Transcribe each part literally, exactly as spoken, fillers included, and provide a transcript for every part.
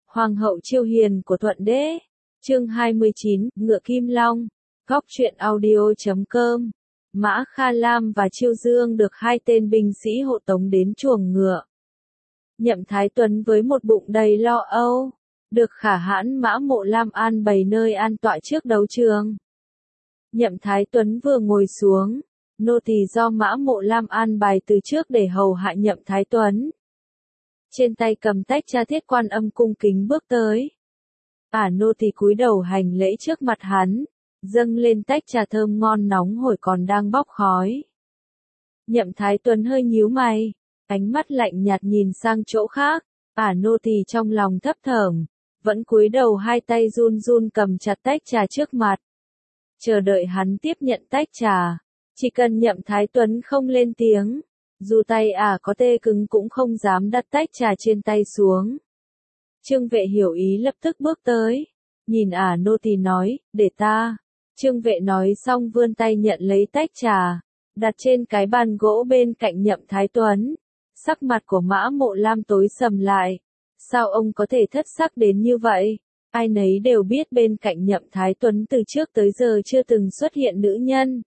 Hoàng hậu Chiêu Hiền của Thuận Đế. Chương hai mươi chín, Ngựa Kim Long. Góc truyện audio chấm com. Mã Kha Lam và Chiêu Dương được hai tên binh sĩ hộ tống đến chuồng ngựa. Nhậm Thái Tuấn với một bụng đầy lo âu, được Khả Hãn Mã Mộ Lam an bày nơi an tọa trước đấu trường. Nhậm Thái Tuấn vừa ngồi xuống, nô tỳ do Mã Mộ Lam an bài từ trước để hầu hạ Nhậm Thái Tuấn. Trên tay cầm tách trà Thiết Quan Âm cung kính bước tới. Ả nô tỳ cúi đầu hành lễ trước mặt hắn, dâng lên tách trà thơm ngon nóng hổi còn đang bốc khói. Nhậm Thái Tuấn hơi nhíu mày, ánh mắt lạnh nhạt nhìn sang chỗ khác. Ả nô tỳ trong lòng thấp thởm, vẫn cúi đầu hai tay run run cầm chặt tách trà trước mặt. Chờ đợi hắn tiếp nhận tách trà, chỉ cần Nhậm Thái Tuấn không lên tiếng, dù tay Ả có tê cứng cũng không dám đặt tách trà trên tay xuống. Trương Vệ hiểu ý lập tức bước tới, nhìn Ả nô tỳ nói, để ta. Trương Vệ nói xong vươn tay nhận lấy tách trà, đặt trên cái bàn gỗ bên cạnh Nhậm Thái Tuấn. Sắc mặt của Mã Mộ Lam tối sầm lại. Sao ông có thể thất sắc đến như vậy? Ai nấy đều biết bên cạnh Nhậm Thái Tuấn từ trước tới giờ chưa từng xuất hiện nữ nhân.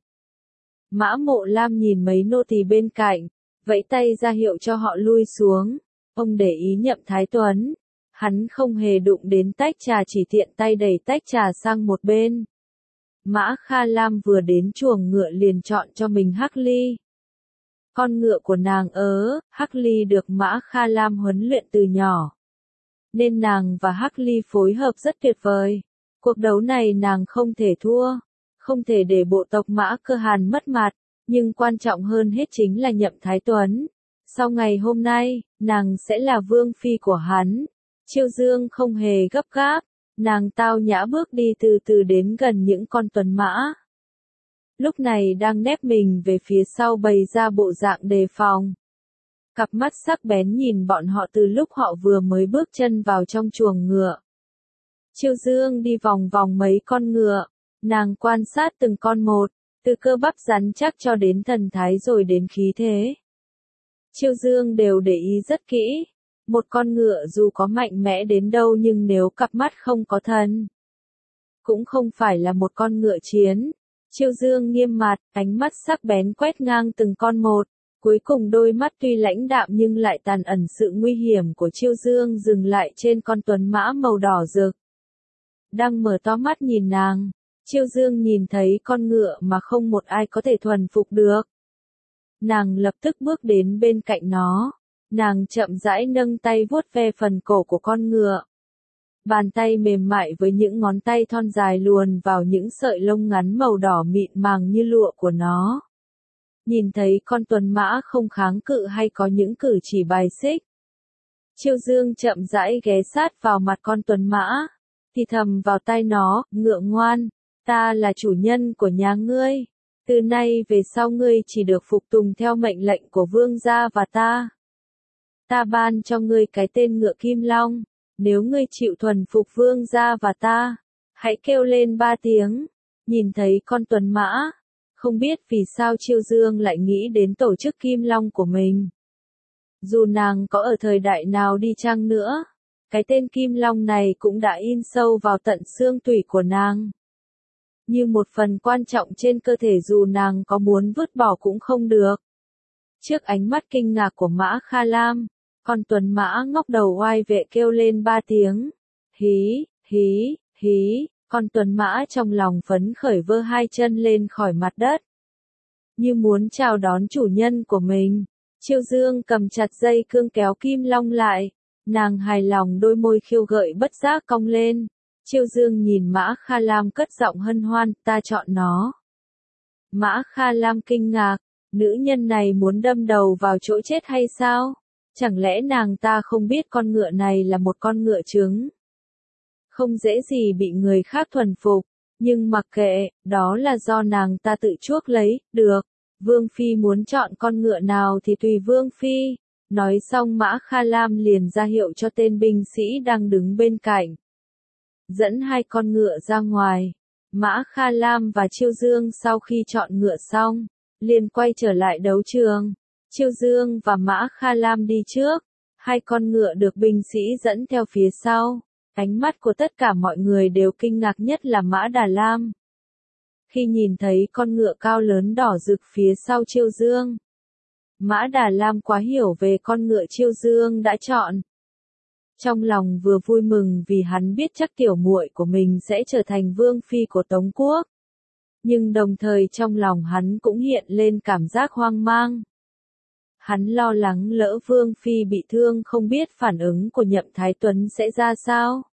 Mã Mộ Lam nhìn mấy nô tỳ bên cạnh, vẫy tay ra hiệu cho họ lui xuống. Ông để ý Nhậm Thái Tuấn. Hắn không hề đụng đến tách trà, chỉ tiện tay đẩy tách trà sang một bên. Mã Kha Lam vừa đến chuồng ngựa liền chọn cho mình Hắc Ly. Con ngựa của nàng ớ, Hắc Ly được Mã Kha Lam huấn luyện từ nhỏ. Nên nàng và Hắc Ly phối hợp rất tuyệt vời. Cuộc đấu này nàng không thể thua, không thể để bộ tộc Mã Cơ Hàn mất mặt, nhưng quan trọng hơn hết chính là Nhậm Thái Tuấn. Sau ngày hôm nay, nàng sẽ là vương phi của hắn. Chiêu Dương không hề gấp gáp, nàng tao nhã bước đi từ từ đến gần những con tuần mã. Lúc này đang nép mình về phía sau bày ra bộ dạng đề phòng. Cặp mắt sắc bén nhìn bọn họ từ lúc họ vừa mới bước chân vào trong chuồng ngựa. Chiêu Dương đi vòng vòng mấy con ngựa, nàng quan sát từng con một, từ cơ bắp rắn chắc cho đến thần thái rồi đến khí thế. Chiêu Dương đều để ý rất kỹ. Một con ngựa dù có mạnh mẽ đến đâu nhưng nếu cặp mắt không có thần, cũng không phải là một con ngựa chiến. Chiêu Dương nghiêm mặt, ánh mắt sắc bén quét ngang từng con một. Cuối cùng đôi mắt tuy lãnh đạm nhưng lại tàn ẩn sự nguy hiểm của Chiêu Dương dừng lại trên con tuấn mã màu đỏ rực. Đang mở to mắt nhìn nàng, Chiêu Dương nhìn thấy con ngựa mà không một ai có thể thuần phục được. Nàng lập tức bước đến bên cạnh nó. Nàng chậm rãi nâng tay vuốt ve phần cổ của con ngựa. Bàn tay mềm mại với những ngón tay thon dài luồn vào những sợi lông ngắn màu đỏ mịn màng như lụa của nó. Nhìn thấy con tuần mã không kháng cự hay có những cử chỉ bài xích. Chiêu Dương chậm rãi ghé sát vào mặt con tuần mã, thì thầm vào tai nó, ngựa ngoan, ta là chủ nhân của nhà ngươi. Từ nay về sau ngươi chỉ được phục tùng theo mệnh lệnh của vương gia và ta. Ta ban cho ngươi cái tên Ngựa Kim Long, nếu ngươi chịu thuần phục vương gia và ta, hãy kêu lên ba tiếng. Nhìn thấy con tuần mã, không biết vì sao Chiêu Dương lại nghĩ đến tổ chức Kim Long của mình. Dù nàng có ở thời đại nào đi chăng nữa, cái tên Kim Long này cũng đã in sâu vào tận xương tủy của nàng. Như một phần quan trọng trên cơ thể dù nàng có muốn vứt bỏ cũng không được. Trước ánh mắt kinh ngạc của Mã Kha Lam, con tuần mã ngóc đầu oai vệ kêu lên ba tiếng. Hí, hí, hí, con tuần mã trong lòng phấn khởi vơ hai chân lên khỏi mặt đất. Như muốn chào đón chủ nhân của mình, Chiêu Dương cầm chặt dây cương kéo Kim Long lại. Nàng hài lòng đôi môi khiêu gợi bất giác cong lên. Chiêu Dương nhìn Mã Kha Lam cất giọng hân hoan, ta chọn nó. Mã Kha Lam kinh ngạc, nữ nhân này muốn đâm đầu vào chỗ chết hay sao? Chẳng lẽ nàng ta không biết con ngựa này là một con ngựa trứng? Không dễ gì bị người khác thuần phục, nhưng mặc kệ, đó là do nàng ta tự chuốc lấy, được. Vương Phi muốn chọn con ngựa nào thì tùy Vương Phi. Nói xong Mã Kha Lam liền ra hiệu cho tên binh sĩ đang đứng bên cạnh. Dẫn hai con ngựa ra ngoài. Mã Kha Lam và Chiêu Dương sau khi chọn ngựa xong, liền quay trở lại đấu trường. Chiêu Dương và Mã Kha Lam đi trước, hai con ngựa được binh sĩ dẫn theo phía sau. Ánh mắt của tất cả mọi người đều kinh ngạc, nhất là Mã Đà Lam. Khi nhìn thấy con ngựa cao lớn đỏ rực phía sau Chiêu Dương, Mã Đà Lam quá hiểu về con ngựa Chiêu Dương đã chọn. Trong lòng vừa vui mừng vì hắn biết chắc tiểu muội của mình sẽ trở thành vương phi của Tống quốc. Nhưng đồng thời trong lòng hắn cũng hiện lên cảm giác hoang mang. Hắn lo lắng lỡ vương phi bị thương không biết phản ứng của Nhậm Thái Tuấn sẽ ra sao.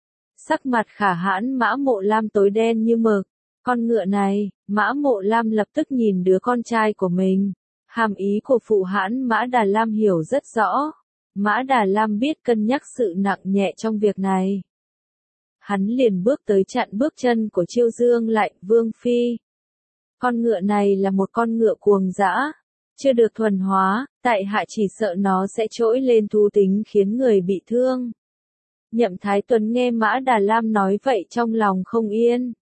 Sắc mặt Khả Hãn Mã Mộ Lam tối đen như mực. Con ngựa này, Mã Mộ Lam lập tức nhìn đứa con trai của mình. Hàm ý của phụ hãn Mã Đà Lam hiểu rất rõ. Mã Đà Lam biết cân nhắc sự nặng nhẹ trong việc này. Hắn liền bước tới chặn bước chân của Chiêu Dương lại, vương phi. Con ngựa này là một con ngựa cuồng dã, chưa được thuần hóa, tại hạ chỉ sợ nó sẽ trỗi lên thú tính khiến người bị thương. Nhậm Thái Tuấn nghe Mã Đà Lam nói vậy trong lòng không yên.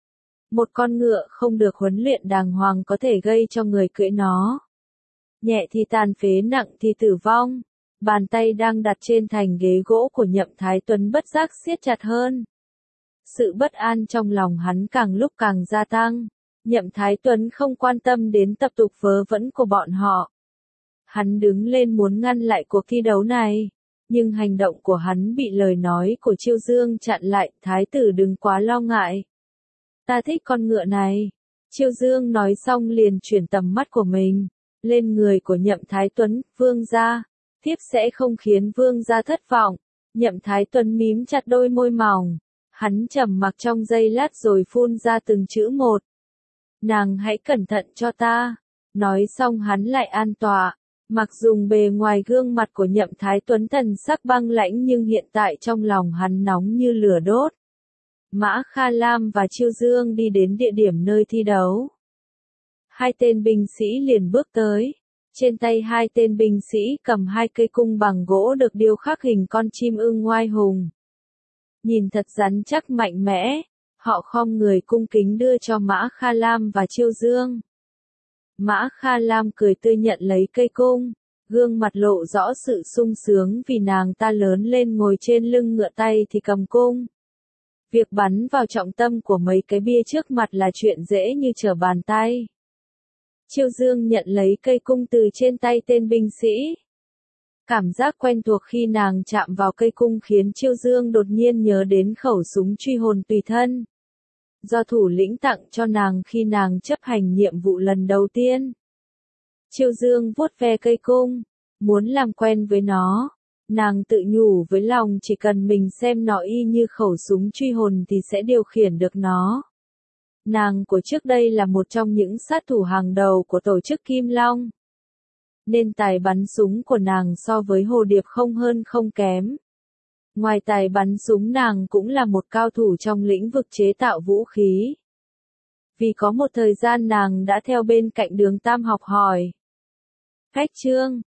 Một con ngựa không được huấn luyện đàng hoàng có thể gây cho người cưỡi nó. Nhẹ thì tàn phế, nặng thì tử vong. Bàn tay đang đặt trên thành ghế gỗ của Nhậm Thái Tuấn bất giác siết chặt hơn. Sự bất an trong lòng hắn càng lúc càng gia tăng. Nhậm Thái Tuấn không quan tâm đến tập tục vớ vẩn của bọn họ. Hắn đứng lên muốn ngăn lại cuộc thi đấu này. Nhưng hành động của hắn bị lời nói của Chiêu Dương chặn lại. Thái tử đừng quá lo ngại. Ta thích con ngựa này. Chiêu Dương nói xong liền chuyển tầm mắt của mình lên người của Nhậm Thái Tuấn. Vương gia, thiếp sẽ không khiến vương gia thất vọng. Nhậm Thái Tuấn mím chặt đôi môi mỏng. Hắn trầm mặc trong giây lát rồi phun ra từng chữ một. Nàng hãy cẩn thận cho ta. Nói xong hắn lại an tọa. Mặc dùng bề ngoài gương mặt của Nhậm Thái Tuấn thần sắc băng lãnh nhưng hiện tại trong lòng hắn nóng như lửa đốt. Mã Kha Lam và Chiêu Dương đi đến địa điểm nơi thi đấu. Hai tên binh sĩ liền bước tới. Trên tay hai tên binh sĩ cầm hai cây cung bằng gỗ được điêu khắc hình con chim ưng oai hùng. Nhìn thật rắn chắc mạnh mẽ, họ khom người cung kính đưa cho Mã Kha Lam và Chiêu Dương. Mã Kha Lam cười tươi nhận lấy cây cung, gương mặt lộ rõ sự sung sướng vì nàng ta lớn lên ngồi trên lưng ngựa tay thì cầm cung. Việc bắn vào trọng tâm của mấy cái bia trước mặt là chuyện dễ như trở bàn tay. Chiêu Dương nhận lấy cây cung từ trên tay tên binh sĩ. Cảm giác quen thuộc khi nàng chạm vào cây cung khiến Chiêu Dương đột nhiên nhớ đến khẩu súng truy hồn tùy thân. Do thủ lĩnh tặng cho nàng khi nàng chấp hành nhiệm vụ lần đầu tiên. Chiêu Dương vuốt ve cây cung, muốn làm quen với nó. Nàng tự nhủ với lòng chỉ cần mình xem nó y như khẩu súng truy hồn thì sẽ điều khiển được nó. Nàng của trước đây là một trong những sát thủ hàng đầu của tổ chức Kim Long. Nên tài bắn súng của nàng so với Hồ Điệp không hơn không kém. Ngoài tài bắn súng nàng cũng là một cao thủ trong lĩnh vực chế tạo vũ khí. Vì có một thời gian nàng đã theo bên cạnh Đường Tam học hỏi cách chương.